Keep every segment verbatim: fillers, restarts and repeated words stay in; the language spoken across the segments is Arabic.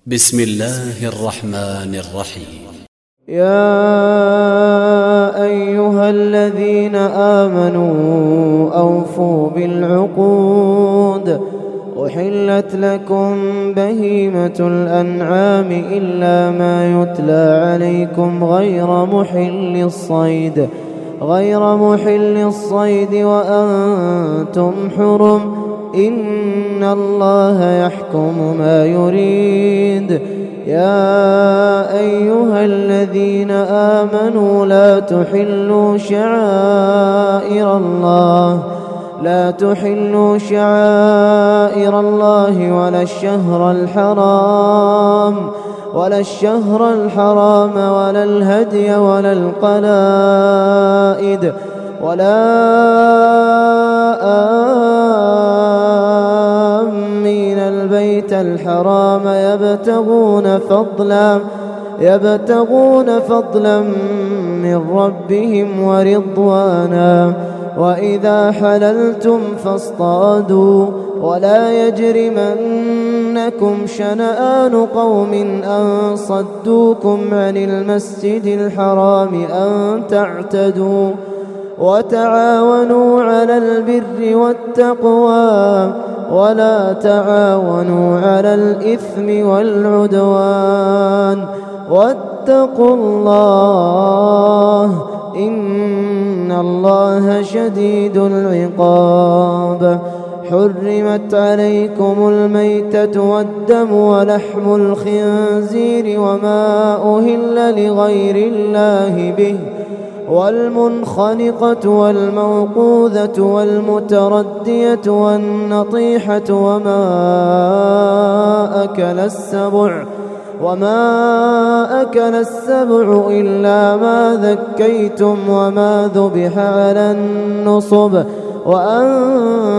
بسم الله الرحمن الرحيم. يا أيها الذين آمنوا أوفوا بالعقود، أحلت لكم بهيمة الأنعام إلا ما يتلى عليكم غير محل الصيد غير محل الصيد وأنتم حرم، إن الله يحكم ما يريد. يا أيها الذين آمنوا لا تحلوا شعائر الله لا تحلوا شعائر الله ولا الشهر الحرام ولا الشهر الحرام ولا الهدي ولا القلائد ولا آمين البيت الحرام يبتغون فضلا يبتغون فضلا من ربهم ورضوانا، وإذا حللتم فاصطادوا ولا يجرمنكم شنآن قوم أن صدوكم عن المسجد الحرام أن تعتدوا، وتعاونوا على البر والتقوى ولا تعاونوا على الإثم والعدوان، واتقوا الله إن الله شديد العقاب. حرمت عليكم الميتة والدم ولحم الخنزير وما أهل لغير الله به، والمنخنقة والموقوذة والمتردية والنطيحة وما أكل السبع وما أكل السبع إلا ما ذكيتم وما ذبح على النصب وأن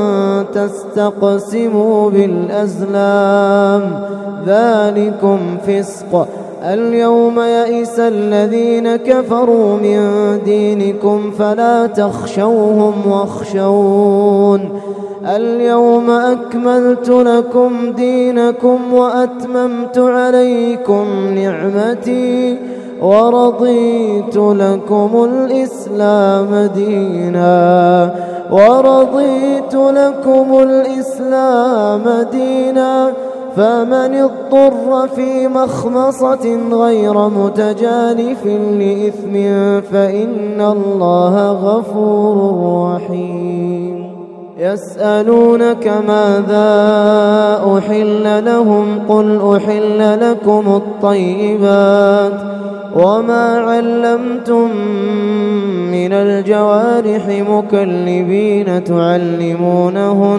تستقسموا بالأزلام، ذلكم فسق. اليوم يئس الذين كفروا من دينكم فلا تخشوهم واخشون، اليوم أكملت لكم دينكم وأتممت عليكم نعمتي ورضيت لكم الإسلام دينا ورضيت لكم الإسلام دينا فمن اضطر في مخمصة غير متجانف لإثم فإن الله غفور رحيم. يسألونك ماذا أحل لهم قل أحل لكم الطيبات وما علمتم من الجوارح مكلبين تعلمونهن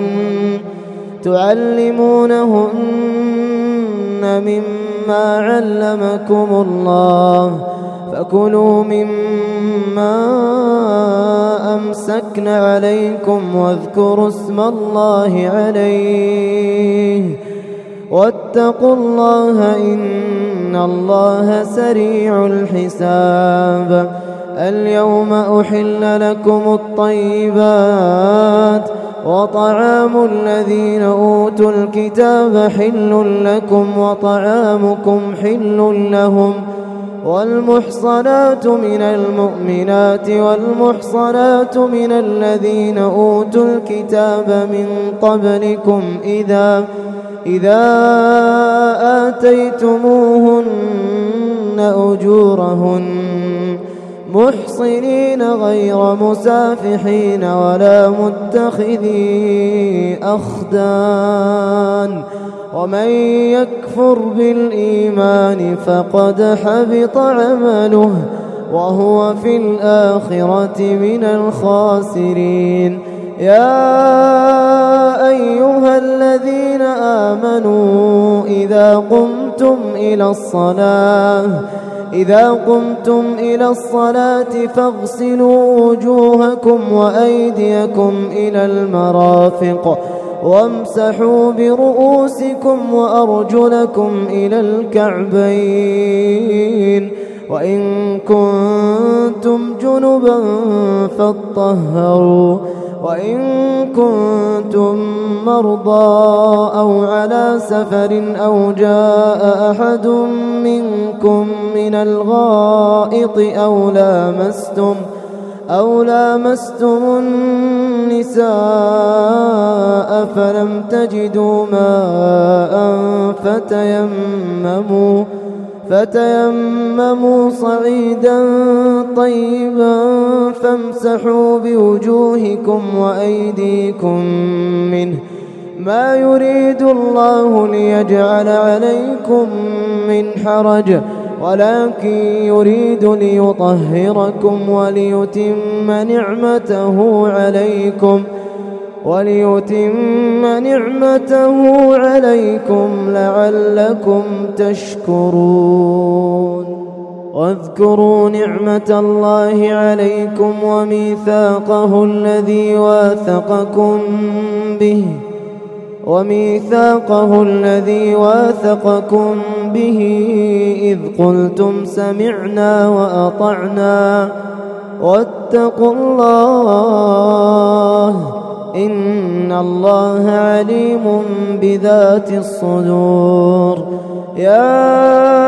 تعلمونهن مما علمكم الله، فكلوا مما أمسكن عليكم واذكروا اسم الله عليه واتقوا الله إن الله سريع الحساب. اليوم أحل لكم الطيبات وطعام الذين أوتوا الكتاب حل لكم وطعامكم حل لهم، والمحصنات من المؤمنات والمحصنات من الذين أوتوا الكتاب من قبلكم إذا إذا آتيتموهن أجورهن محصنين غير مسافحين ولا متخذي أخدان، ومن يكفر بالإيمان فقد حبط عمله وهو في الآخرة من الخاسرين. يا أيها الذين آمنوا إذا قمتم إلى الصلاة إذا قمتم إلى الصلاة فاغسلوا وجوهكم وأيديكم إلى المرافق وامسحوا برؤوسكم وأرجلكم إلى الكعبين، وإن كنتم جنبا فاطهروا وإن كنتم مرضى أو على سفر أو جاء أحد منكم من الغائط أو لامستم أو لامستم النساء فلم تجدوا ماء فتيمموا فتيمموا صعيدا طيبا فامسحوا بوجوهكم وأيديكم منه ما يريد الله ليجعل عليكم من حرج ولكن يريد ليطهركم وليتم نعمته عليكم وليتم نعمته عليكم لعلكم تشكرون واذكروا نعمة الله عليكم وميثاقه الذي واثقكم به وميثاقه الذي واثقكم به إذ قلتم سمعنا وأطعنا واتقوا الله إن الله عليم بذات الصدور يا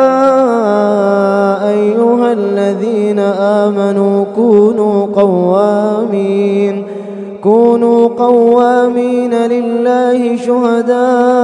أيها الذين آمنوا كونوا قوامين كونوا قوامين لله شهداء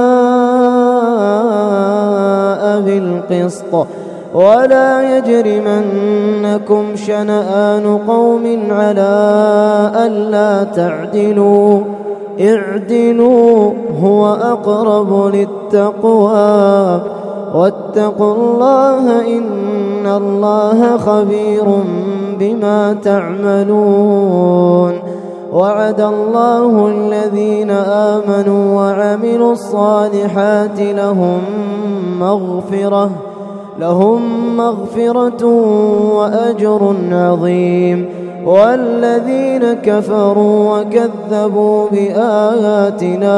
بالقسط ولا يجرمنكم شنآن قوم على ألا تعدلوا اعدلوا هو أقرب للتقوى واتقوا الله إن الله خبير بما تعملون وعد الله الذين آمنوا وعملوا الصالحات لهم مغفرة لهم مغفرة وأجر عظيم والذين كفروا وكذبوا بآياتنا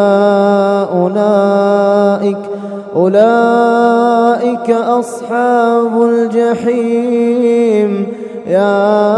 أولئك أولئك أصحاب الجحيم يا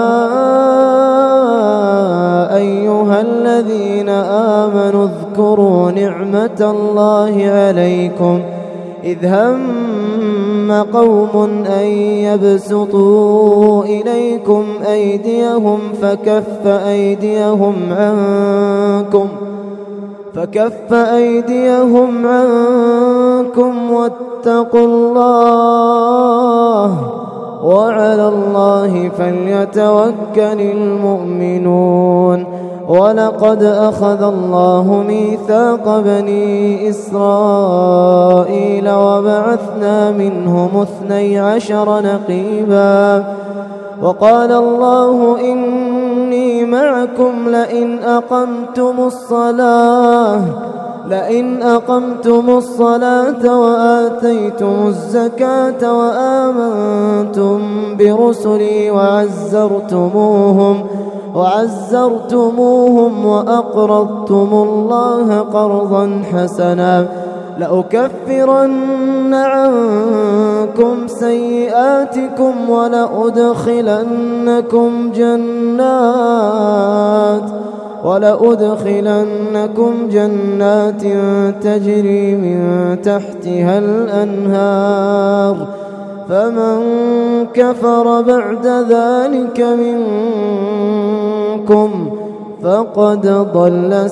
أيها الذين آمنوا اذكروا نعمة الله عليكم إذ هم قوم أن يبسطوا إليكم أيديهم فكف أيديهم عنكم فكف أيديهم عنكم واتقوا الله وعلى الله فليتوكل المؤمنون ولقد أخذ الله ميثاق بني إسرائيل وبعثنا منهم اثني عشر نقيبا وقال الله إني معكم لئن أقمتم الصلاة لئن أقمتم الصلاة وآتيتم الزكاة وآمنتم برسلي وعزرتموهم وعزرتموهم وأقرضتم الله قرضا حسنا لأكفرن عنكم سيئاتكم ولأدخلنكم جنات ولأدخلنكم جنات تجري من تحتها الأنهار فمن كفر بعد ذلك منكم فقد ضل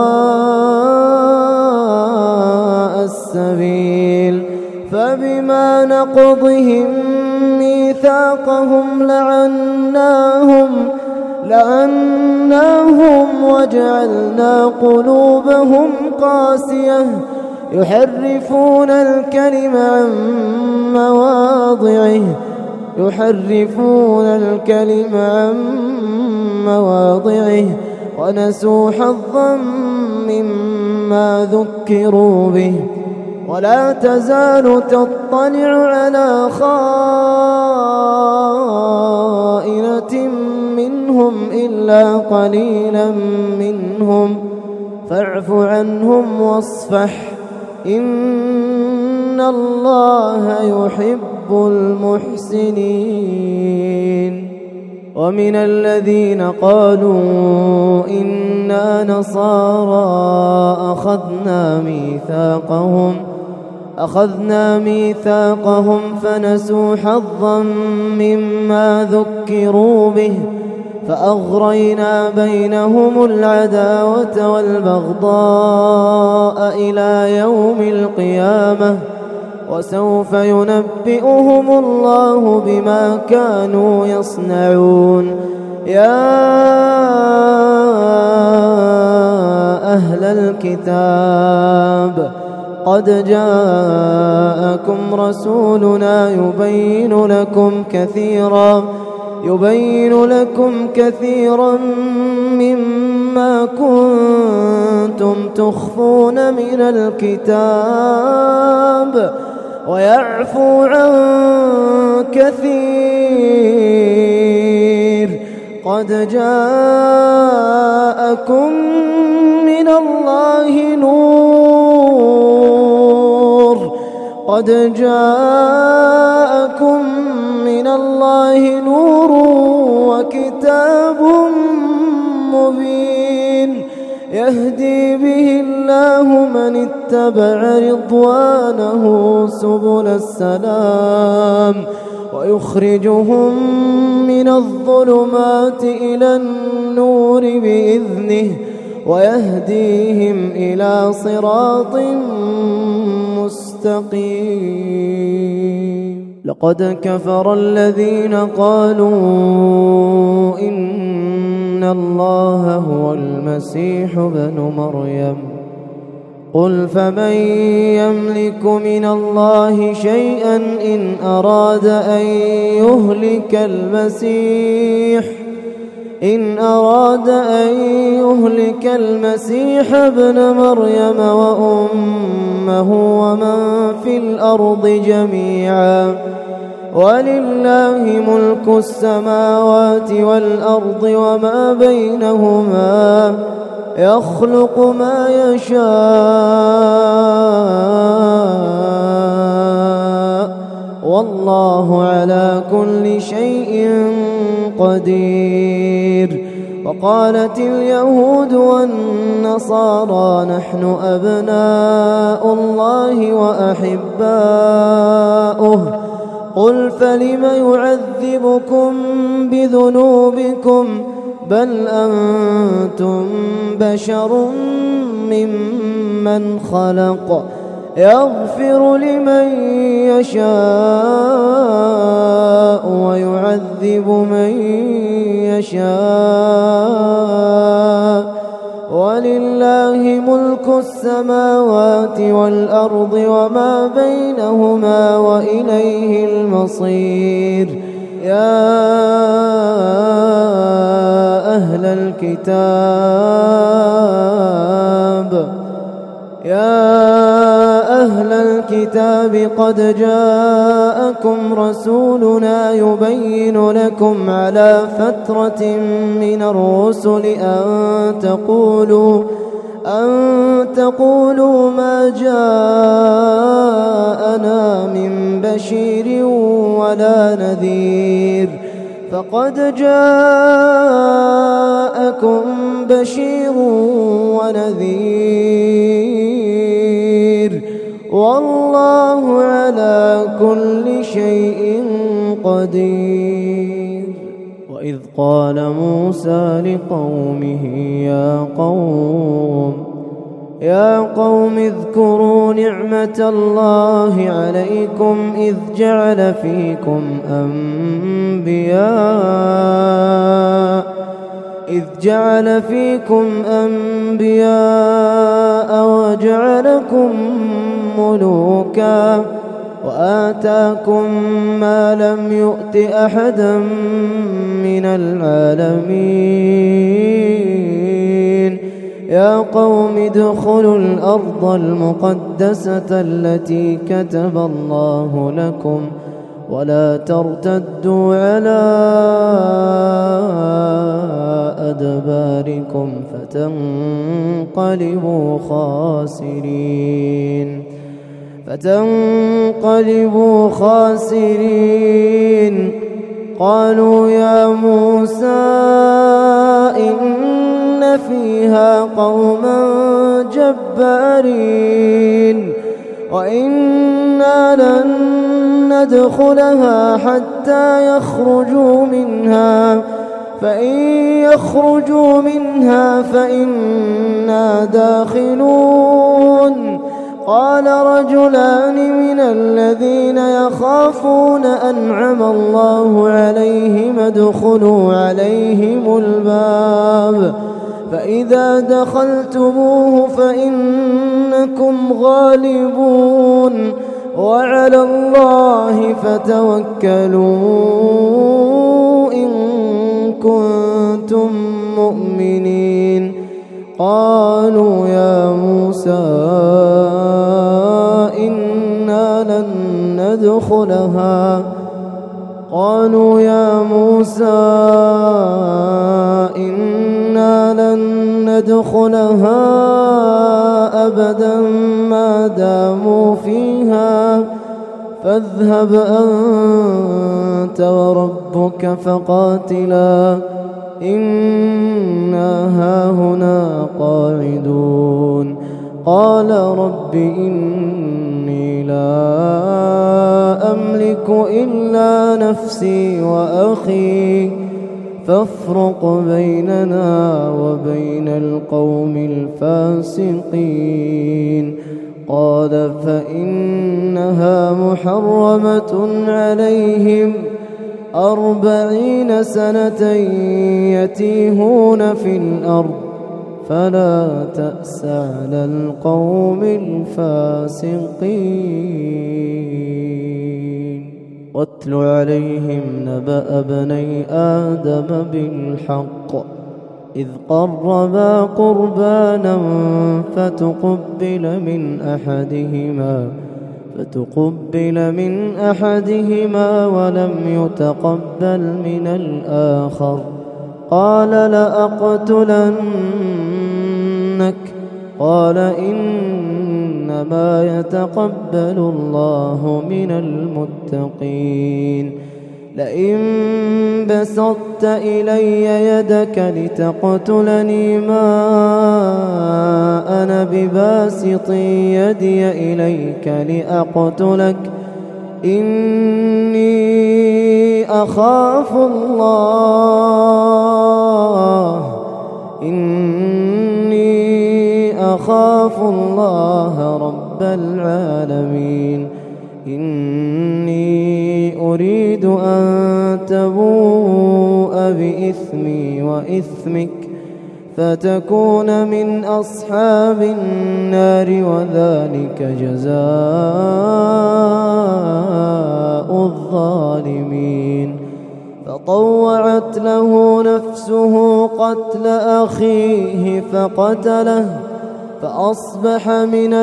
سواء السبيل فبما نقضهم ميثاقهم لعناهم لعناهم وجعلنا قلوبهم قاسية يحرفون الكلم عن مواضعه يحرفون الكلم عن مواضعه ونسوا حظا مما ذكروا به ولا تزال تطلع على خائنة منهم إلا قليلا منهم فاعف عنهم واصفح إن الله يحب المحسنين. ومن الذين قالوا إنا نصارى أخذنا ميثاقهم أخذنا ميثاقهم فنسوا حظا مما ذكروا به فأغرينا بينهم العداوة والبغضاء إلى يوم القيامة وسوف ينبئهم الله بما كانوا يصنعون. يا أهل الكتاب قد جاءكم رسولنا يبين لكم كثيرا يبين لكم كثيرا مما كنتم تخفون من الكتاب ويعفو عن كثير. قد جاءكم من الله نور قد جاءكم من الله نور وكتاب مبين يهدي به الله من اتبع رضوانه سبل السلام ويخرجهم من الظلمات إلى النور بإذنه ويهديهم إلى صراط مستقيم. لقد كفر الذين قالوا إن الله هو المسيح ابن مريم قل فمن يملك من الله شيئا إن أراد أن يهلك المسيح إن أراد أن يهلك المسيح ابن مريم وأمه ومن في الأرض جميعا ولله ملك السماوات والأرض وما بينهما يخلق ما يشاء والله على كل شيء قدير. وقالت اليهود والنصارى نحن أبناء الله وأحباؤه قل فلم يعذبكم بذنوبكم بل أنتم بشر ممن خلق يغفر لمن يشاء ويعذب من يشاء ولله ملك السماوات والأرض وما بينهما وإليه المصير. يا أهل الكتاب يا أهل الكتاب قد جاءكم رسولنا يبين لكم على فترة من الرسل أن تقولوا أن تقولوا ما جاءنا من بشير ولا نذير فقد جاءكم بشير ونذير والله على كل شيء قدير. وإذ قال موسى لقومه يا قوم يا قوم اذكروا نعمة الله عليكم إذ جعل فيكم أنبياء إذ جعل فيكم أنبياء وجعلكم ملوكا وآتاكم ما لم يؤت أحدا من العالمين. يا قوم ادخلوا الأرض المقدسة التي كتب الله لكم ولا ترتدوا على أدباركم فتنقلبوا خاسرين. فتنقلبوا خاسرين. قالوا يا موسى إن فيها قوما جبارين وإنا لن ندخلها حتى يخرجوا منها فإن يخرجوا منها فإنا داخلون. قال رجلان من الذين يخافون أنعم الله عليهم ادخلوا عليهم الباب فإذا دخلتموه فإنكم غالبون وعلى الله فتوكلوا إن كنتم مؤمنين. قالوا يا موسى إنا لن ندخلها قالوا يا موسى إنا لن ندخلها أبدا ما داموا فيها فاذهب أنت وربك فقاتلا إنا هاهنا قاعدون. قال رب إني لا أملك إلا نفسي وأخي فافرق بيننا وبين القوم الفاسقين. قال فإنها محرمة عليهم أربعين سنة يتيهون في الأرض فلا تأس على القوم الفاسقين. واتل عليهم نبأ بني آدم بالحق إذ قربا قربانا فتقبل من أحدهما فتقبل من أحدهما ولم يتقبل من الآخر قال لأقتلنك قال إنما يتقبل الله من المتقين. لئن بسطت إلي يدك لتقتلني ما أنا بباسط يدي إليك لأقتلك إني أخاف الله إني أخاف الله رب العالمين. إني أريد أن تبوء بإثمي وإثمك فتكون من أصحاب النار وذلك جزاء الظالمين. فطوعت له نفسه قتل أخيه فقتله فأصبح من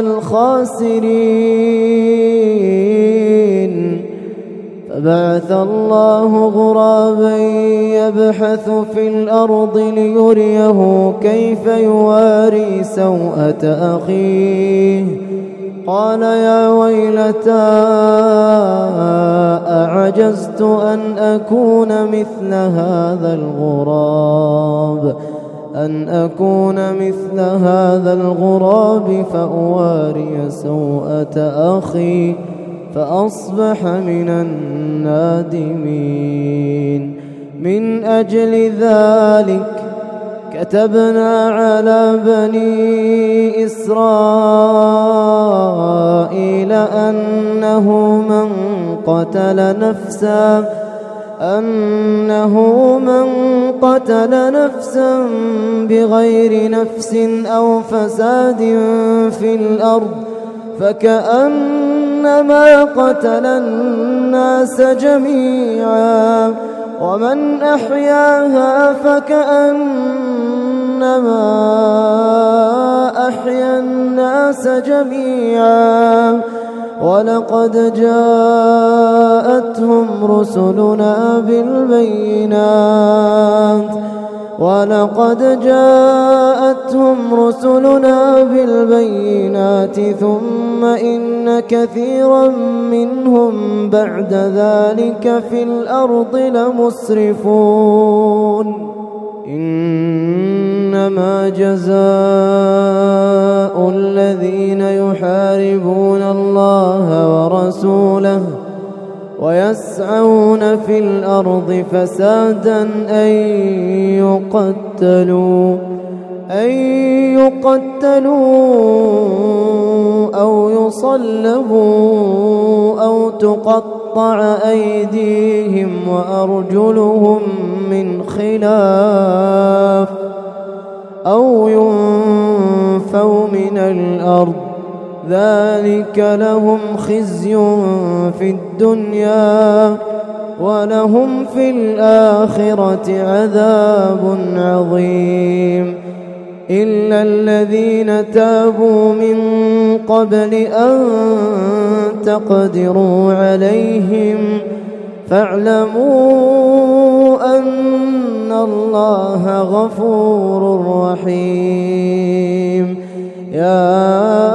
الخاسرين. فبعث الله غرابا يبحث في الأرض ليريه كيف يواري سوءة أخيه قال يا ويلتى أعجزت أن أكون مثل هذا الغراب أن أكون مثل هذا الغراب فأواري سوءة أخي فأصبح من النادمين. من أجل ذلك كتبنا على بني إسرائيل أنه من قتل نفسا أنه من قتل نفسا بغير نفس أو فساد في الأرض فكأنما قتل الناس جميعا ومن أحياها فكأنما أحيا الناس جميعا. ولقد جاءتهم رسلنا بالبينات ولقد جاءتهم رسلنا بالبينات ثم إن كثيرا منهم بعد ذلك في الأرض لمسرفون إنما جزاء الذين يحاربون الله ورسوله ويسعون في الأرض فسادا أن يقتلوا أن يقتلوا أو يصلبوا أو تقطع أيديهم وأرجلهم من خلاف أو ينفوا من الأرض ذلك لهم خزي في الدنيا ولهم في الآخرة عذاب عظيم إلا الذين تابوا من قبل أن تقدروا عليهم فاعلموا أن الله غفور رحيم يا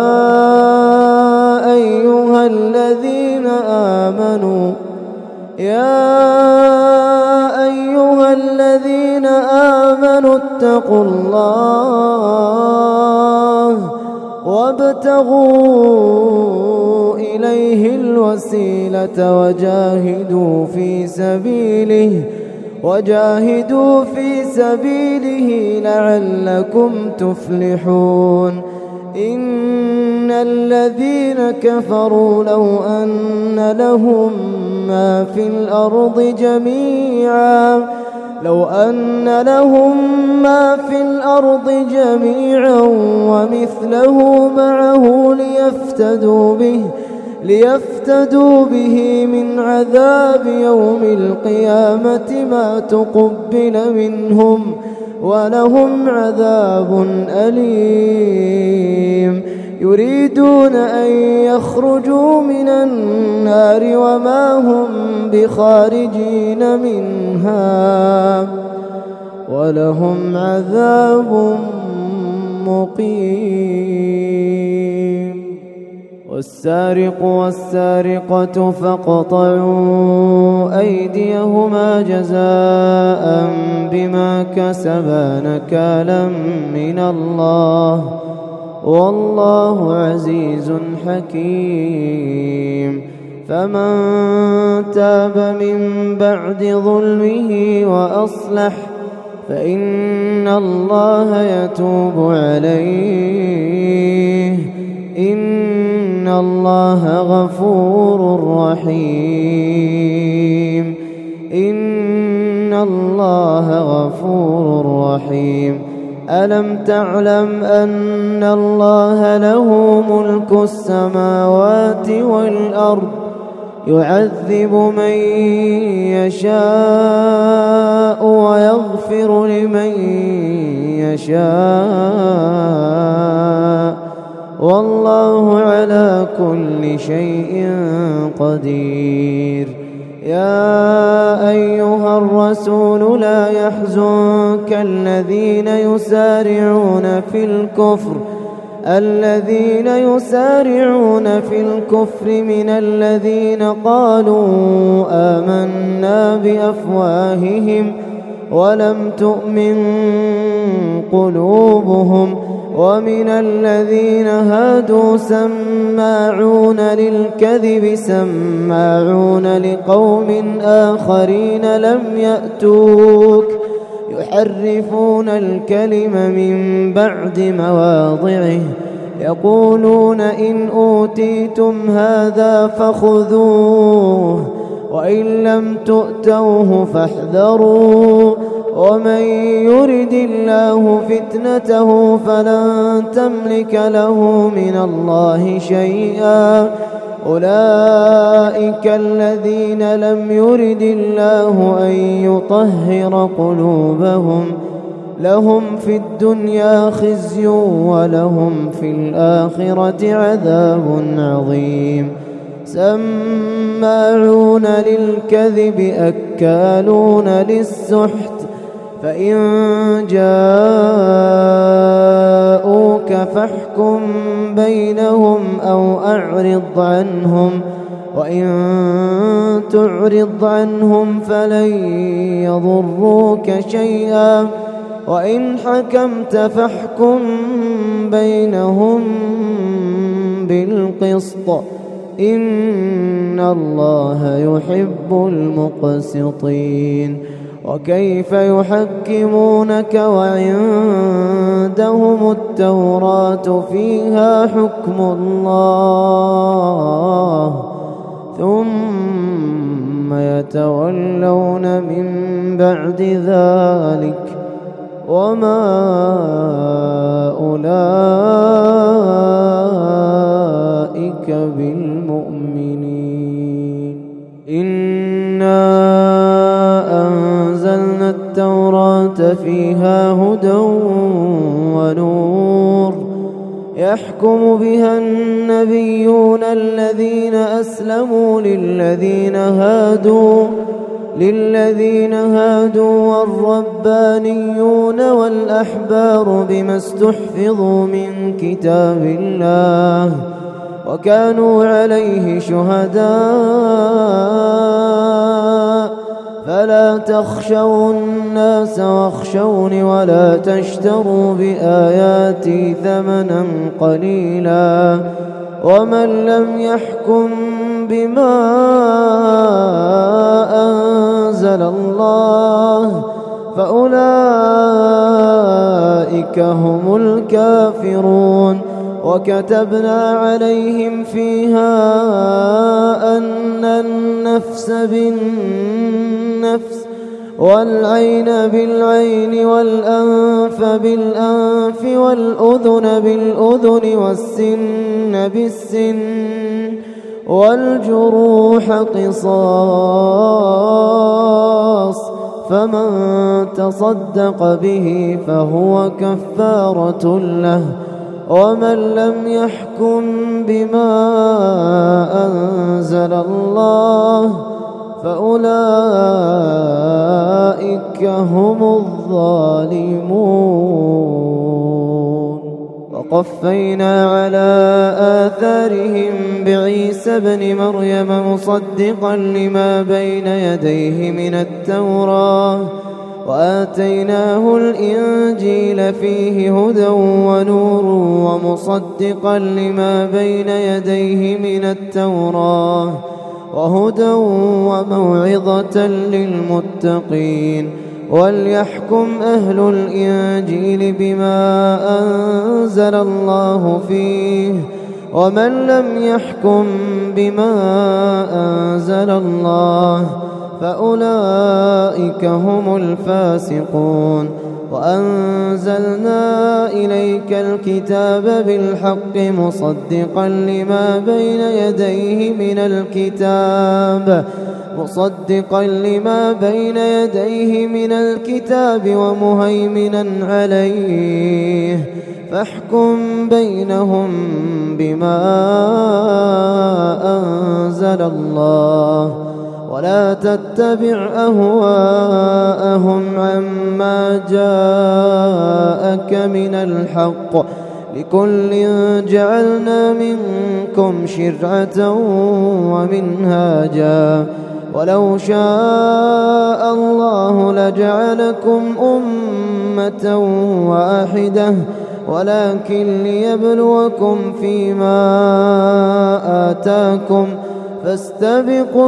أيها الذين آمنوا يا أيها الذين آمنوا اتقوا الله وابتغوا إليه الوسيلة وجاهدوا في سبيله وجاهدوا في سبيله لعلكم تفلحون إن الذين كفروا لو أن لهم ما في الأرض جميعا لو أن لهم ما في الأرض جميعا ومثله معه ليفتدوا به ليفتدوا به من عذاب يوم القيامة ما تقبل منهم ولهم عذاب أليم يريدون أن يخرجوا من النار وما هم بخارجين منها ولهم عذاب مقيم والسارق والسارقة فاقطعوا أيديهما جزاء بما كسبا نكالا من الله والله عزيز حكيم فمن تاب من بعد ظلمه وأصلح فإن الله يتوب عليه إن الله غفور رحيم إن الله غفور رحيم ألم تعلم أن الله له ملك السماوات والأرض يعذب من يشاء ويغفر لمن يشاء والله على كل شيء قدير يا أيها الرسول لا يحزنك الذين يسارعون في الكفر الذين يسارعون في الكفر من الذين قالوا آمنا بأفواههم ولم تؤمن قلوبهم ومن الذين هادوا سماعون للكذب سماعون لقوم آخرين لم يأتوك يحرفون الكلم من بعد مواضعه يقولون إن أوتيتم هذا فخذوه وإن لم تؤتوه فاحذروا ومن يرد الله فتنته فلن تملك له من الله شيئا أولئك الذين لم يرد الله أن يطهر قلوبهم لهم في الدنيا خزي ولهم في الآخرة عذاب عظيم سماعون للكذب أكالون للسحت فإن جاءوك فاحكم بينهم أو أعرض عنهم، وإن تعرض عنهم فلن يضروك شيئا، وإن حكمت فاحكم بينهم بالقسط، إن الله يحب المقسطين. وكيف يحكمونك وعندهم التوراة فيها حكم الله ثم يتولون من بعد ذلك وما أولئك بالمؤمنين. إنا أنزلنا التوراة فيها هدى ونور يحكم بها النبيون الذين أسلموا للذين هادوا للذين هادوا والربانيون والأحبار بما استحفظوا من كتاب الله وكانوا عليه شهداء، فلا تخشوا الناس واخشوني ولا تشتروا بآياتي ثمنا قليلا، ومن لم يحكم بما أنزل الله فأولئك هم الكافرون. وكتبنا عليهم فيها أن النفس بالنفس والعين بالعين والأنف بالأنف والأذن بالأذن والسن بالسن والجروح قصاص، فمن تصدق به فهو كفارة له، ومن لم يحكم بما أنزل الله فأولئك هم الظالمون. وقفينا على آثارهم بعيسى ابن مريم مصدقا لما بين يديه من التوراة، وآتيناه الإنجيل فيه هدى ونور ومصدقا لما بين يديه من التوراة وهدى وموعظة للمتقين. وليحكم أهل الإنجيل بما أنزل الله فيه، ومن لم يحكم بما أنزل الله فأولئك هم الفاسقون. وأنزلنا إليك الكتاب بالحق مصدقا لما بين يديه من الكتاب مصدقا لما بين يديه من الكتاب ومهيمنا عليه، فاحكم بينهم بما أنزل الله، ولا تتبع أهواءهم عما جاءك من الحق، لكل جعلنا منكم شرعة ومنهاجا، ولو شاء الله لجعلكم أمة واحدة ولكن ليبلوكم فيما آتاكم، فاستبقوا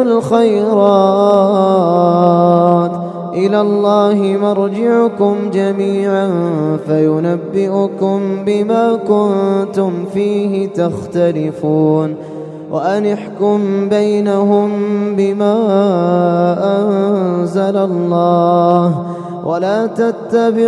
الخيرات، إلى الله مرجعكم جميعا فينبئكم بما كنتم فيه تختلفون. وأن احكم بينهم بما أنزل الله، ولا تتبع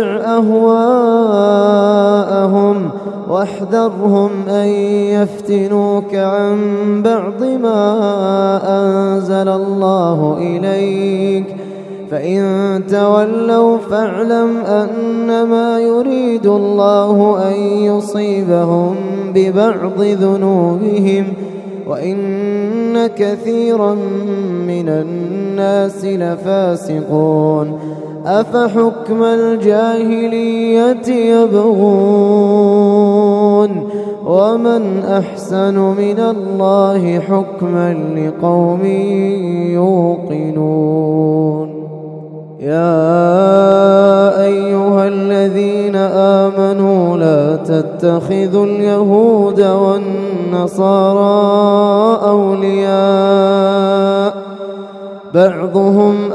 أهواءهم، واحذرهم أن يفتنوك عن بعض ما أنزل الله إليك، فإن تولوا فاعلم أنما يريد الله أن يصيبهم ببعض ذنوبهم، وإن كثيرا من الناس لفاسقون أفحكم الجاهلية يبغون ومن أحسن من الله حكما لقوم يوقنون يا أيها الذين آمنوا لا تتخذوا اليهود والنصارى أولياء بعضهم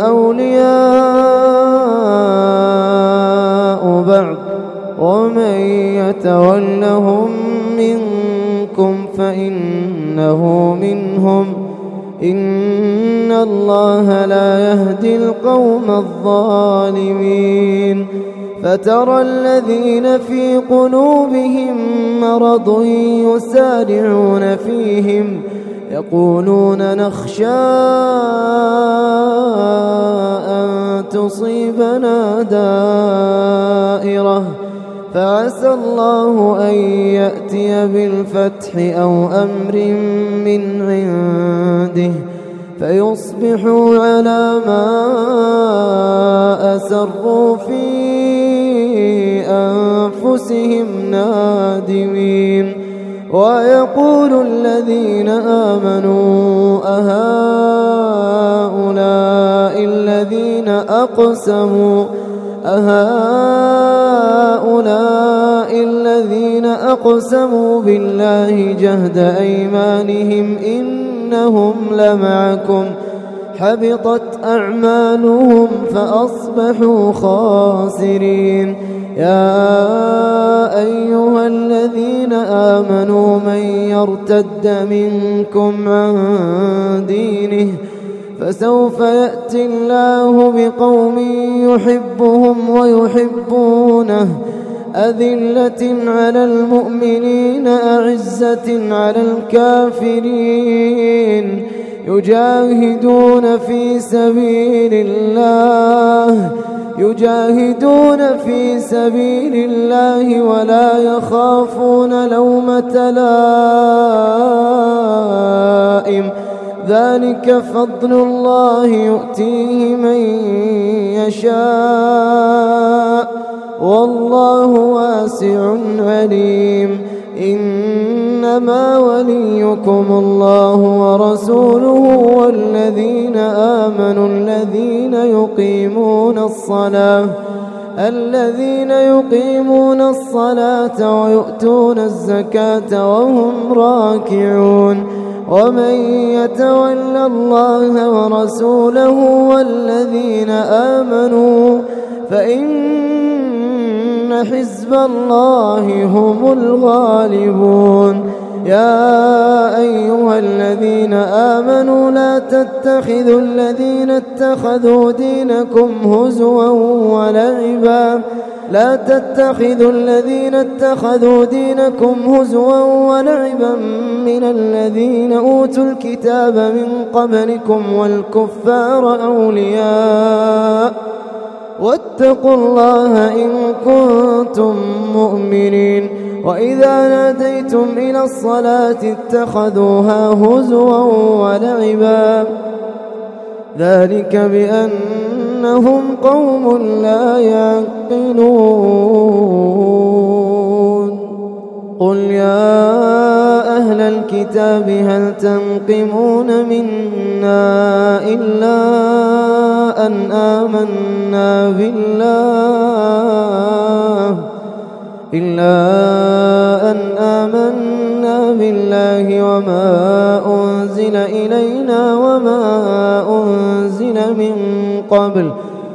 أولياء بعض ومن يتولهم منكم فإنه منهم إن الله لا يهدي القوم الظالمين فترى الذين في قلوبهم مرض يسارعون فيهم يقولون نخشى أن تصيبنا دائرة فعسى الله أن يأتي بالفتح أو أمر من عنده فيصبحوا على ما أسروا في أنفسهم نادمين ويقول الذين آمنوا أهؤلاء الذين أقسموا أهؤلاء الذين أقسموا بالله جهد أيمانهم إنهم لمعكم حبطت أعمالهم فأصبحوا خاسرين يا أيها الذين آمنوا من يرتد منكم عن دينه فسوف يأتي الله بقوم يحبهم ويحبونه أذلة على المؤمنين أعزة على الكافرين يجاهدون في سبيل الله يجاهدون في سبيل الله ولا يخافون لومة لائم ذلك فضل الله يؤتيه من يشاء والله واسع عليم إنما وليكم الله ورسوله والذين آمنوا الذين يقيمون الصلاة الذين يقيمون الصلاة ويؤتون الزكاة وهم راكعون ومن يتولى الله ورسوله والذين آمنوا فإن حزب الله هم الغالبون يا أيها الذين آمنوا لا تتخذوا الذين اتخذوا دينكم هزوا ولعبا لا تتخذوا الذين اتخذوا دينكم هزوا ولعبا من الذين أوتوا الكتاب من قبلكم والكفار أولياء واتقوا الله إن كنتم مؤمنين وإذا ناديتم إلى الصلاة اتخذوها هزوا ولعبا ذلك بأنهم قوم لا يعقلون قل يا أهل الكتاب هل تنقمون منا إلا أن آمنا بالله إلا أن آمنا بالله وما أنزل إلينا وما أنزل من قبل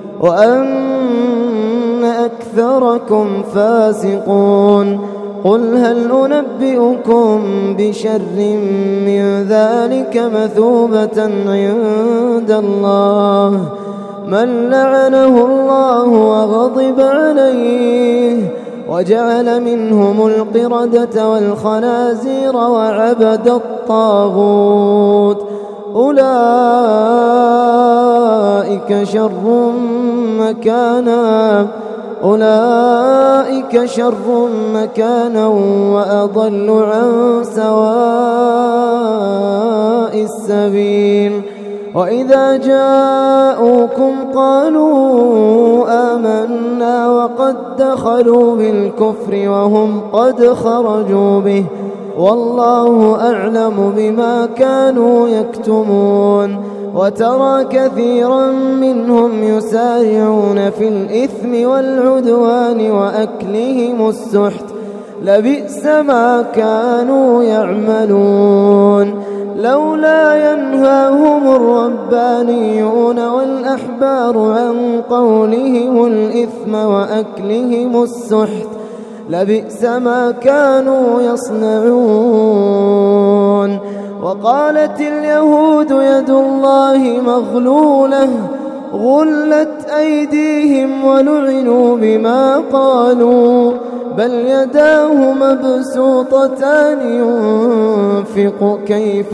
وأن أكثركم فاسقون قل هل أنبئكم بشر من ذلك مثوبة عند الله من لعنه الله وغضب عليه وجعل منهم القردة والخنازير وعبد الطاغوت أولئك شر مكانا أولئك شر مكانا وأضل عن سواء السبيل. وإذا جاءوكم قالوا آمنا وقد دخلوا بالكفر وهم قد خرجوا به والله أعلم بما كانوا يكتمون. وترى كثيرا منهم يسارعون في الإثم والعدوان وأكلهم السحت لبئس ما كانوا يعملون. لولا ينهاهم الربانيون والأحبار عن قولهم الإثم وأكلهم السحت لبئس ما كانوا يصنعون. وقالت اليهود يد الله مغلولة غلت أيديهم ولعنوا بما قالوا بل يداه مبسوطتان ينفق كيف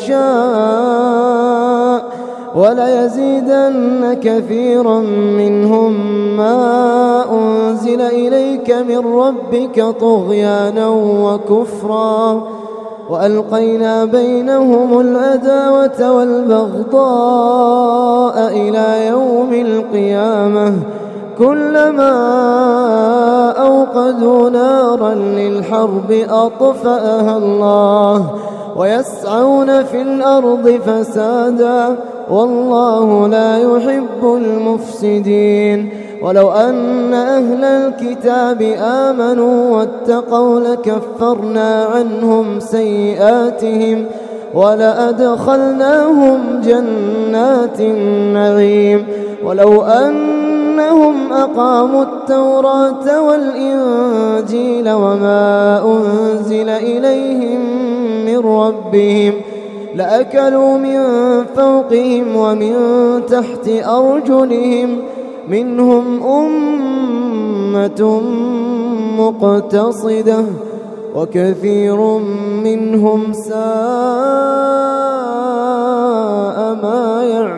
يشاء وليزيدن كثيرا منهم ما أنزل إليك من ربك طغيانا وكفرا وألقينا بينهم العداوة والبغضاء إلى يوم القيامة كلما أوقدوا نارا للحرب أطفأها الله ويسعون في الأرض فسادا والله لا يحب المفسدين. ولو أن أهل الكتاب آمنوا واتقوا لكفرنا عنهم سيئاتهم ولأدخلناهم جنات النعيم. ولو أنهم أقاموا التوراة والإنجيل وما أنزل إليهم من ربهم لأكلوا من فوقهم ومن تحت أرجلهم منهم أمة مقتصدة وكثير منهم ساء ما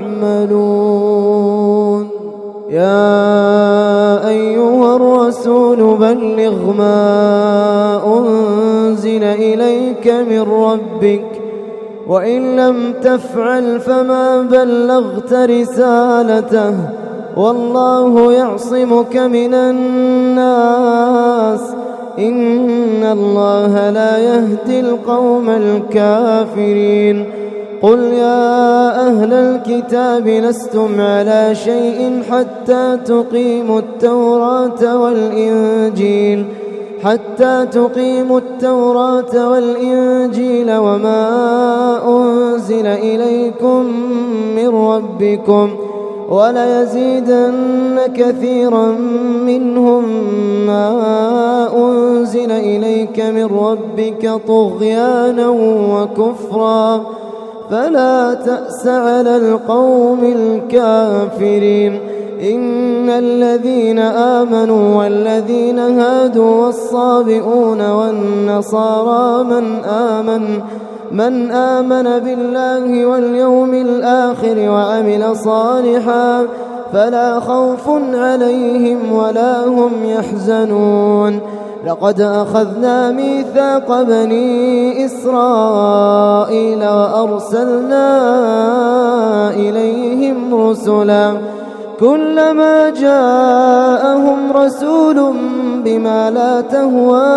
يعملون. يا أيها الرسول بلغ ما أنزل إليك من ربك وإن لم تفعل فما بلغت رسالته والله يعصمك من الناس إن الله لا يهدي القوم الكافرين. قل يا أهل الكتاب لستم على شيء حتى تقيموا التوراة والإنجيل حتى تقيموا التوراة والإنجيل وما أنزل إليكم من ربكم وليزيدن كثيرا منهم ما أنزل إليك من ربك طغيانا وكفرا فلا تأس على القوم الكافرين. إن الذين آمنوا والذين هادوا والصابئون والنصارى من آمن من آمن بالله واليوم الآخر وعمل صالحا فلا خوف عليهم ولا هم يحزنون. لقد أخذنا ميثاق بني إسرائيل وأرسلنا إليهم رسلا كلما جاءهم رسول بما لا تهوى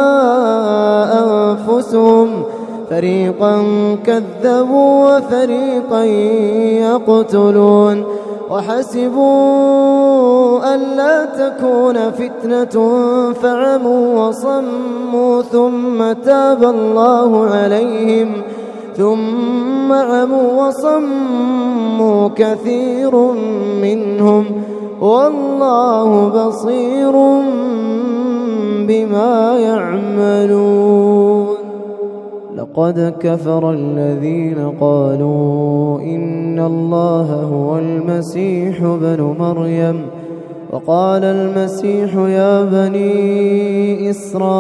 أنفسهم فريقا كذبوا وفريقا يقتلون وحسبوا ألا تكون فتنة فعموا وصموا ثم تاب الله عليهم ثم عموا وصموا كثير منهم والله بصير بما يعملون. لقد كفر الذين قالوا إن الله هو المسيح ابن مريم وقال المسيح يا بني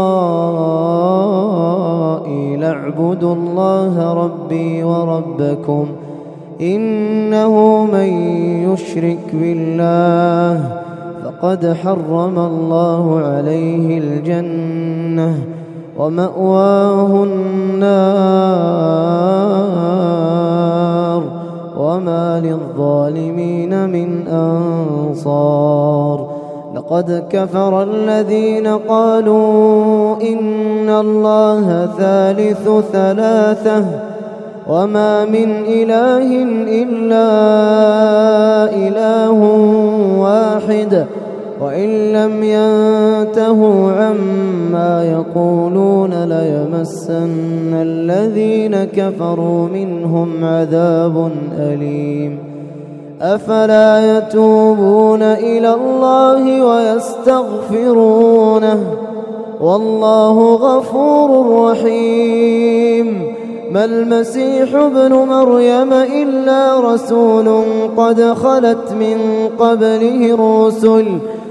إسرائيل اعبدوا الله ربي وربكم إنه من يشرك بالله فقد حرم الله عليه الجنة ومأواه النار وما للظالمين من أنصار. لقد كفر الذين قالوا إن الله ثالث ثلاثة وما من إله إلا إله واحد وإن لم ينتهوا عما يقولون ليمسن الذين كفروا منهم عذاب أليم. أفلا يتوبون إلى الله ويستغفرونه والله غفور رحيم. ما المسيح ابن مريم إلا رسول قد خلت من قبله الرسل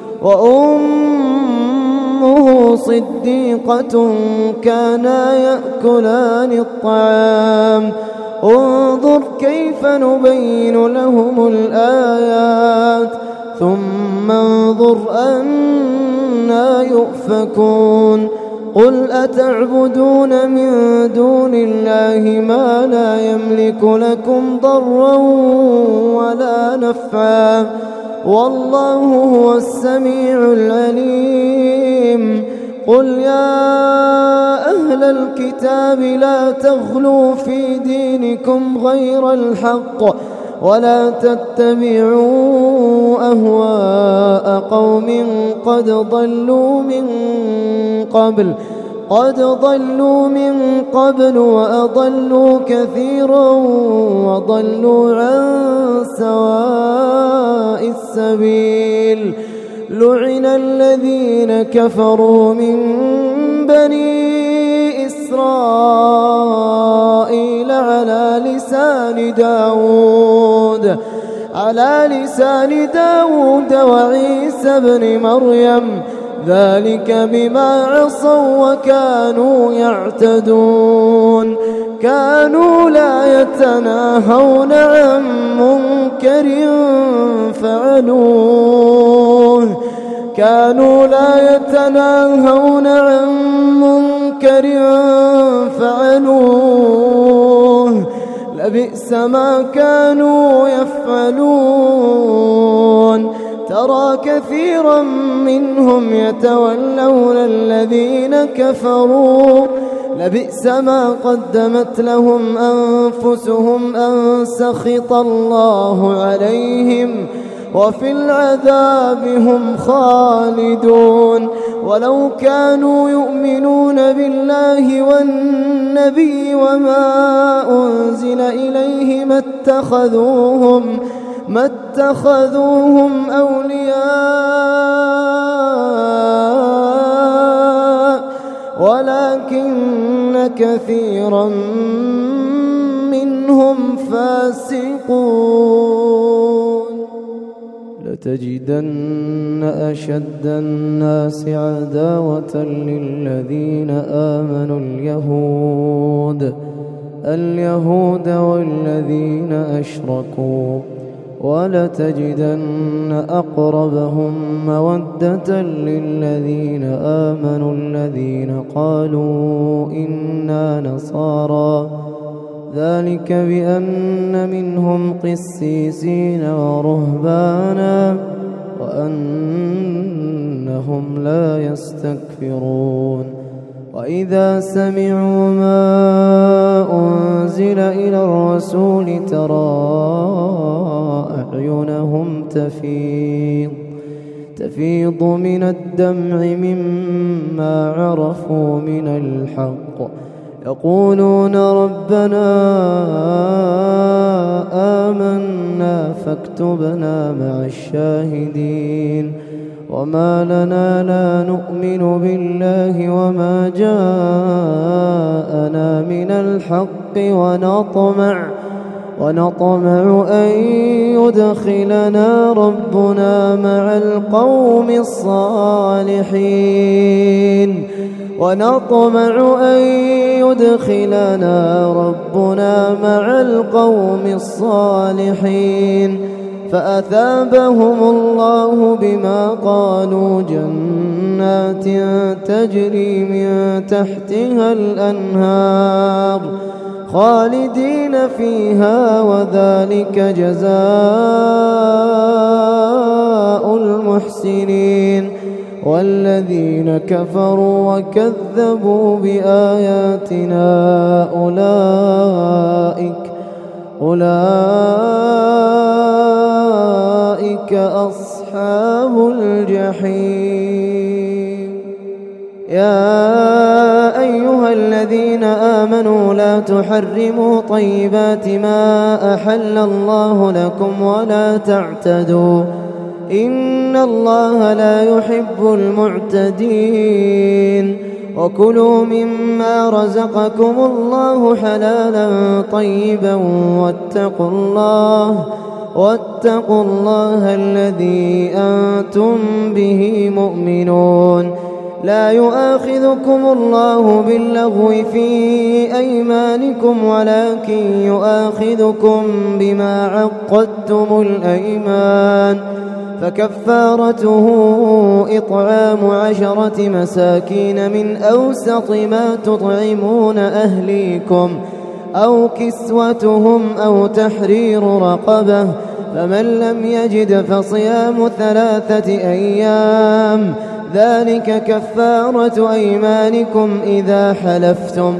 وأمه صديقة كانا يأكلان الطعام انظر كيف نبين لهم الآيات ثم انظر أنا يؤفكون. قل أتعبدون من دون الله ما لا يملك لكم ضرا ولا نفعا والله هو السميع العليم. قل يا أهل الكتاب لا تغلوا في دينكم غير الحق ولا تتبعوا أهواء قوم قد ضلوا من قبل قد ضلوا من قبل وأضلوا كثيرا وضلوا عن سواء السبيل. لعن الذين كفروا من بني إسرائيل على لسان داود على لسان داود وعيسى بن مريم ذلك بما عصوا وكانوا يعتدون. كانوا لا يتناهون عن منكر فعلوه كانوا لا يتناهون عن منكر فعلوه لبئس ما كانوا يفعلون. ترى كثيرا منهم يتولون الذين كفروا لبئس ما قدمت لهم أنفسهم أن سخط الله عليهم وفي العذاب هم خالدون. ولو كانوا يؤمنون بالله والنبي وما أنزل إليه ما اتخذوهم ما اتخذوهم أولياء ولكن كثيرا منهم فاسقون. لتجدن أشد الناس عداوة للذين آمنوا اليهود اليهود والذين أشركوا ولتجدن أقربهم مودة للذين آمنوا الذين قالوا إنا نصارى ذلك بأن منهم قسيسين ورهبانا وأنهم لا يستكبرون. وإذا سمعوا ما أنزل إلى الرسول ترى أعينهم تفيض تفيض من الدمع مما عرفوا من الحق يقولون ربنا آمنا فاكتبنا مع الشاهدين. وما لنا لا نؤمن بالله وما جاءنا من الحق ونطمع ونطمع أن يدخلنا ربنا مع القوم الصالحين ونطمع أن يدخلنا ربنا مع القوم الصالحين. فأثابهم الله بما قالوا جنات تجري من تحتها الأنهار خالدين فيها وذلك جزاء المحسنين. والذين كفروا وكذبوا بآياتنا أولئك أولئك أصحاب الجحيم. يا أيها الذين آمنوا لا تحرموا طيبات ما أحل الله لكم ولا تعتدوا إن الله لا يحب المعتدين. وكلوا مما رزقكم الله حلالا طيبا واتقوا الله واتقوا الله الذي أنتم به مؤمنون. لا يؤاخذكم الله باللغو في أيمانكم ولكن يؤاخذكم بما عقدتم الأيمان فكفارته إطعام عشرة مساكين من أوسط ما تطعمون أهليكم أو كسوتهم أو تحرير رقبة فمن لم يجد فصيام ثلاثة أيام ذلك كفارة أيمانكم إذا حلفتم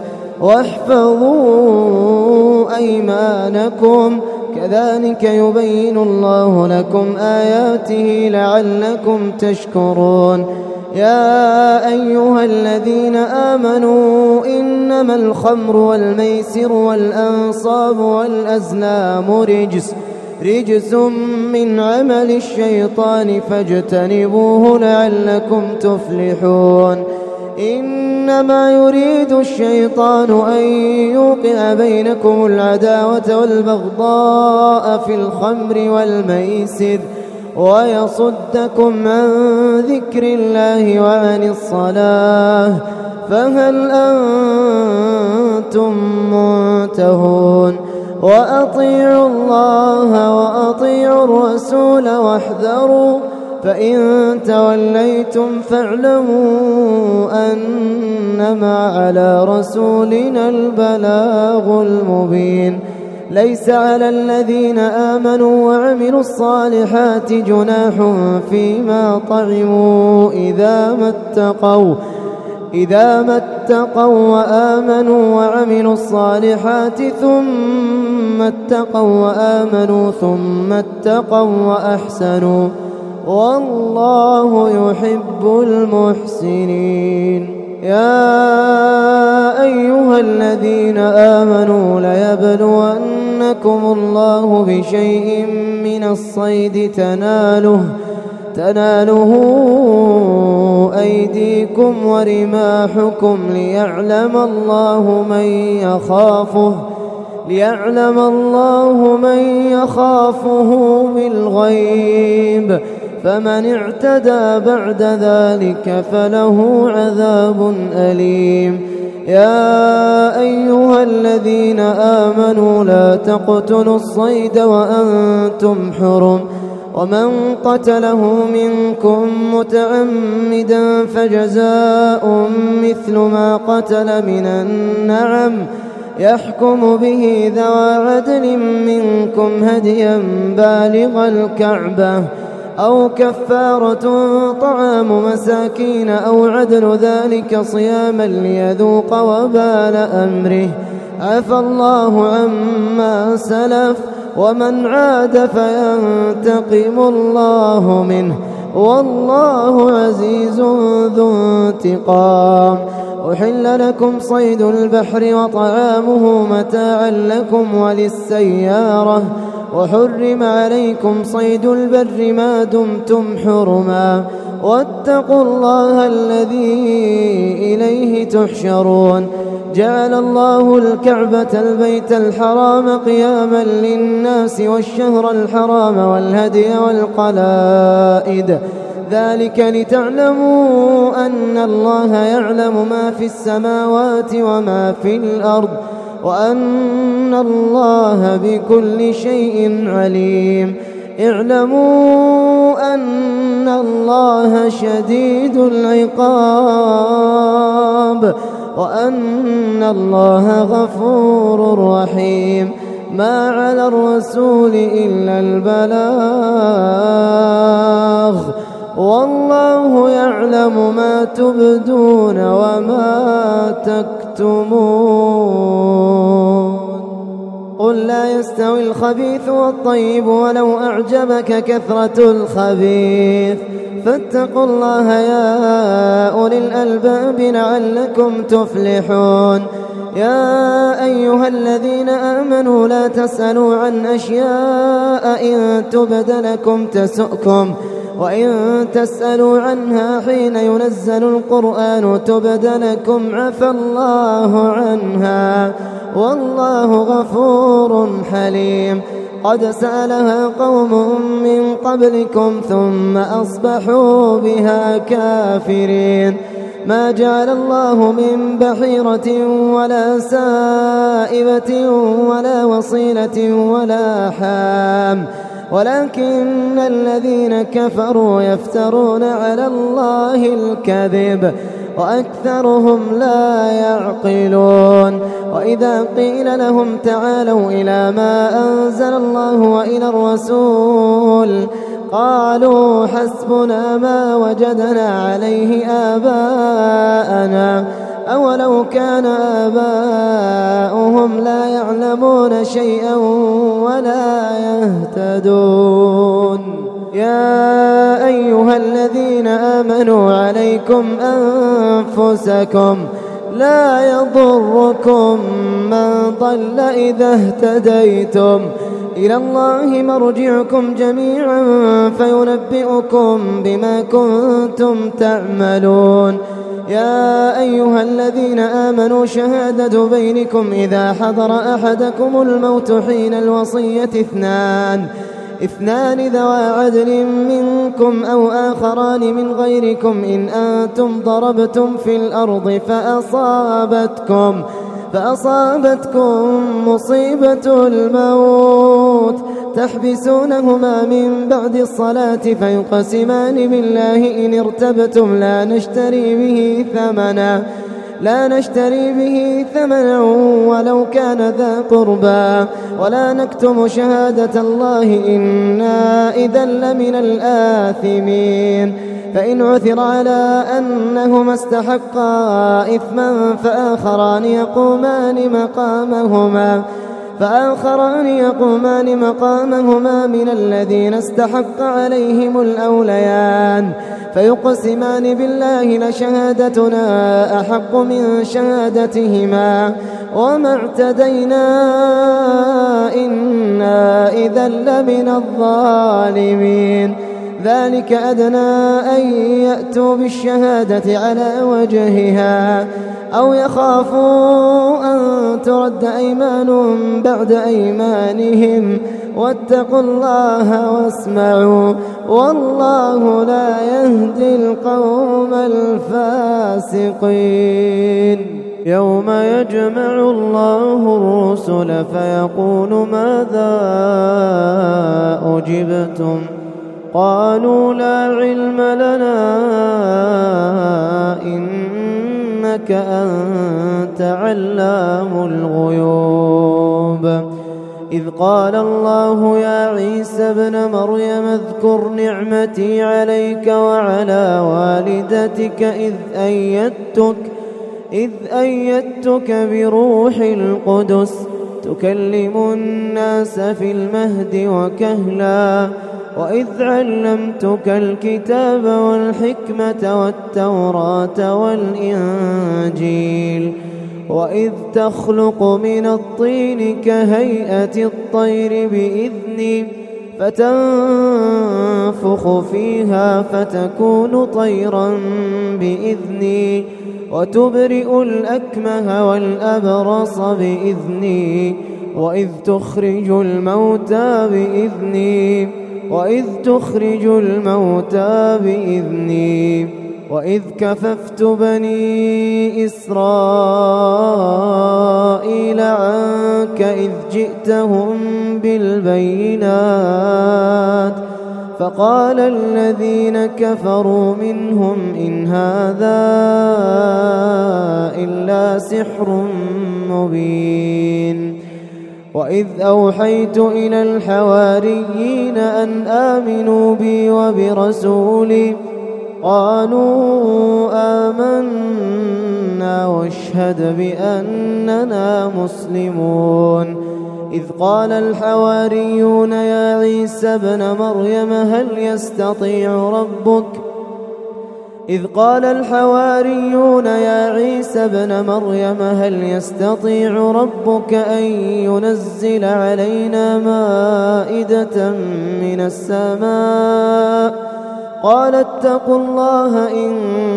واحفظوا أيمانكم كذلك يبين الله لكم آياته لعلكم تشكرون. يا أيها الذين آمنوا إنما الخمر والميسر والأنصاب والأزلام رجس رجس من عمل الشيطان فاجتنبوه لعلكم تفلحون. إنما يريد الشيطان أن يوقع بينكم العداوة والبغضاء في الخمر والميسر ويصدكم عن ذكر الله وعن الصلاة فهل أنتم منتهون. وأطيعوا الله وأطيعوا الرسول واحذروا فإن توليتم فاعلموا أنما على رسولنا البلاغ المبين. ليس على الذين آمنوا وعملوا الصالحات جناح فيما طعموا إذا ما اتقوا إذا ما اتقوا وآمنوا وعملوا الصالحات ثم اتقوا وآمنوا ثم اتقوا وأحسنوا والله يحب المحسنين. يا أيها الذين آمنوا ليبلونكم الله بشيء من الصيد تناله تناله أيديكم ورماحكم ليعلم الله من يخافه ليعلم الله من يخافه بالغيب فمن اعتدى بعد ذلك فله عذاب أليم. يا أيها الذين آمنوا لا تقتلوا الصيد وأنتم حرم ومن قتله منكم متعمدا فجزاء مثل ما قتل من النعم يحكم به ذوى عدل منكم هديا بالغ الكعبة أو كفارة طعام مساكين أو عدل ذلك صياما ليذوق وبال أمره عفى الله عما سلف ومن عاد فينتقم الله منه والله عزيز ذو انتقام. أحل لكم صيد البحر وطعامه متاعا لكم وللسيارة وحرم عليكم صيد البر ما دمتم حرما واتقوا الله الذي إليه تحشرون. جعل الله الكعبة البيت الحرام قياما للناس والشهر الحرام والهدي والقلائد ذلك لتعلموا أن الله يعلم ما في السماوات وما في الأرض وأن الله بكل شيء عليم. اعلموا أن الله شديد العقاب وأن الله غفور رحيم. ما على الرسول إلا البلاغ والله يعلم ما تبدون وما تكتمون. قل لا يستوي الخبيث والطيب ولو أعجبك كثرة الخبيث فاتقوا الله يا أولي الألباب لعلكم تفلحون. يا أيها الذين آمنوا لا تسألوا عن أشياء إن تبد لكم تسؤكم وإن تسألوا عنها حين ينزل القرآن تبد لكم عفى الله عنها والله غفور حليم. قد سألها قوم من قبلكم ثم أصبحوا بها كافرين. ما جعل الله من بحيرة ولا سائبة ولا وصيلة ولا حام ولكن الذين كفروا يفترون على الله الكذب وأكثرهم لا يعقلون. وإذا قيل لهم تعالوا إلى ما أنزل الله وإلى الرسول قالوا حسبنا ما وجدنا عليه آباءنا أولو كان آباؤهم لا يعلمون شيئا ولا يهتدون. يا أيها الذين آمنوا عليكم أنفسكم لا يضركم من ضل إذا اهتديتم إلى الله مرجعكم جميعا فينبئكم بما كنتم تعملون. يا أيها الذين آمنوا شهادة بينكم إذا حضر أحدكم الموت حين الوصية اثنان اثنان ذوى عدل منكم أو آخران من غيركم إن أنتم ضربتم في الأرض فأصابتكم فأصابتكم مصيبة الموت تحبسونهما من بعد الصلاة فيقسمان بالله إن ارتبتم لا نشتري به ثمنا لا نشتري به ثمنا ولو كان ذا قربى ولا نكتم شهادة الله إنا إذا لمن الآثمين. فإن عثر على أنهما استحقا إثما فآخران يقومان مقامهما فآخران يقومان مقامهما من الذين استحق عليهم الأوليان فيقسمان بالله لشهادتنا أحق من شهادتهما وما اعتدينا إنا إذا لمن الظالمين. ذلك أدنى أن يأتوا بالشهادة على وجهها أو يخافوا أن ترد أيمان بعد أيمانهم واتقوا الله واسمعوا والله لا يهدي القوم الفاسقين. يوم يجمع الله الرسل فيقول ماذا أجبتم قالوا لا علم لنا إنك أنت علام الغيوب. إذ قال الله يا عيسى ابن مريم اذكر نعمتي عليك وعلى والدتك إذ أيدتك إذ أيدتك بروح القدس تكلم الناس في المهد وكهلا وإذ علمتك الكتاب والحكمة والتوراة والإنجيل وإذ تخلق من الطين كهيئة الطير بإذني فتنفخ فيها فتكون طيرا بإذني وتبرئ الأكمه والأبرص بإذني وإذ تخرج الموتى بإذني وإذ تخرج الموتى بإذني وإذ كففت بني إسرائيل عنك إذ جئتهم بالبينات فقال الذين كفروا منهم إن هذا إلا سحر مبين. وإذ أوحيت إلى الحواريين أن آمنوا بي وبرسولي قالوا آمنا واشهد بأننا مسلمون. إذ قال الحواريون يا عيسى ابن مريم هل يستطيع ربك إذ قال الحواريون يا عيسى ابن مريم هل يستطيع ربك أن ينزل علينا مائدة من السماء قال اتقوا الله إن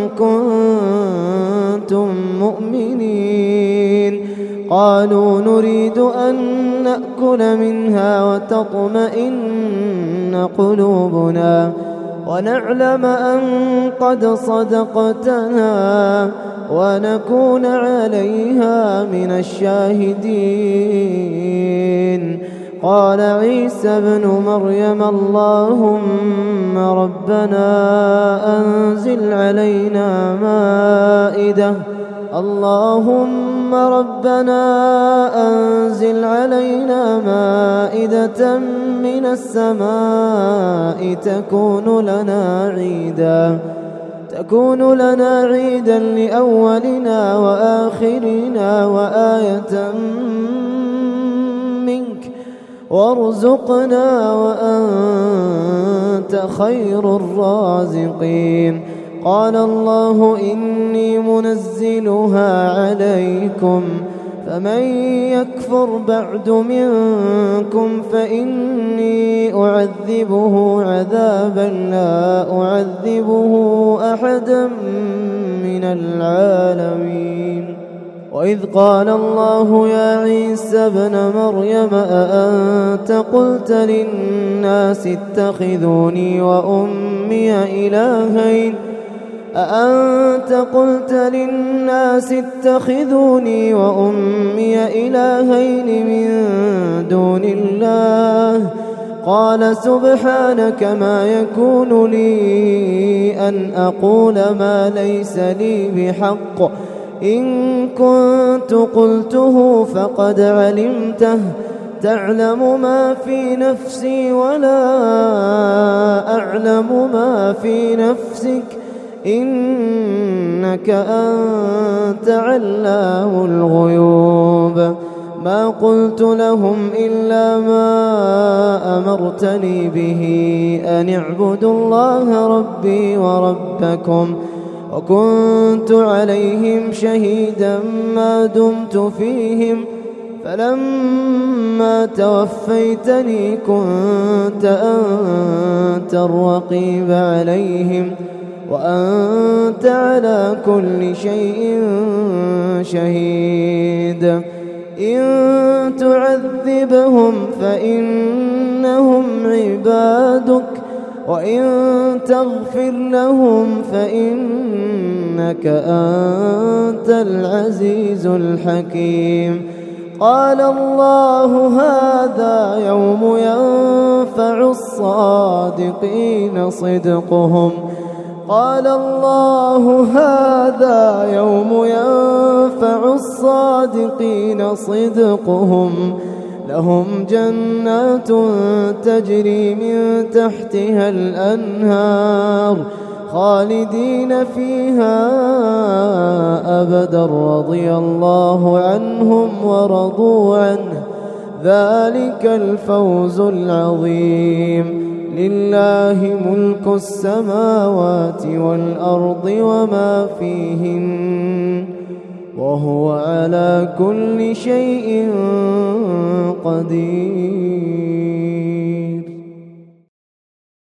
كنتم مؤمنين. قالوا نريد أن نأكل منها وتطمئن قلوبنا ونعلم أن قد صدقتنا ونكون عليها من الشاهدين. قال عيسى ابن مريم اللهم ربنا أنزل علينا مائدة اللهم ربنا أنزل علينا مائدة من السماء تكون لنا عيدا تكون لنا عيدا لأولنا وآخرنا وآية منك وارزقنا وأنت خير الرازقين. قال الله إني منزلها عليكم فمن يكفر بعد منكم فإني أعذبه عذابا لا أعذبه أحدا من العالمين. وإذ قال الله يا عيسى ابن مريم أأنت قلت للناس اتخذوني وأمي إلهين أأنت قلت للناس اتخذوني وأمي إلهين من دون الله قال سبحانك ما يكون لي أن أقول ما ليس لي بحق إن كنت قلته فقد علمته تعلم ما في نفسي ولا أعلم ما في نفسك إنك أنت علام الغيوب. ما قلت لهم إلا ما أمرتني به أن اعبدوا الله ربي وربكم وكنت عليهم شهيدا ما دمت فيهم فلما توفيتني كنت أنت الرقيب عليهم وأنت على كل شيء شهيد. إن تعذبهم فإنهم عبادك وإن تغفر لهم فإنك أنت العزيز الحكيم. قال الله هذا يوم ينفع الصادقين صدقهم قال الله هذا يوم ينفع الصادقين صدقهم لهم جنات تجري من تحتها الأنهار خالدين فيها أبدا رضي الله عنهم ورضوا عنه ذلك الفوز العظيم. لله ملك السماوات والأرض وما فيهن وهو على كل شيء قدير.